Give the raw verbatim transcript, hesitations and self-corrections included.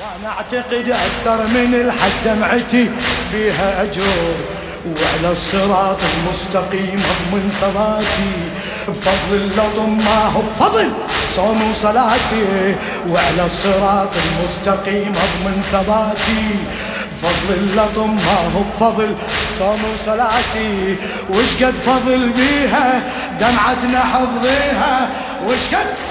وانا اعتقد اكثر من الحد دمعتي بيها اجر، وعلى الصراط المستقيم اضمن ثباتي بفضل اللطم ما هو بفضل صوم وصلاتي، وعلى الصراط المستقيم اضمن ثباتي بفضل اللطم ما هو بفضل صوم وصلاتي. وش قد فضل بيها دمعتنا حفظيها، وش قد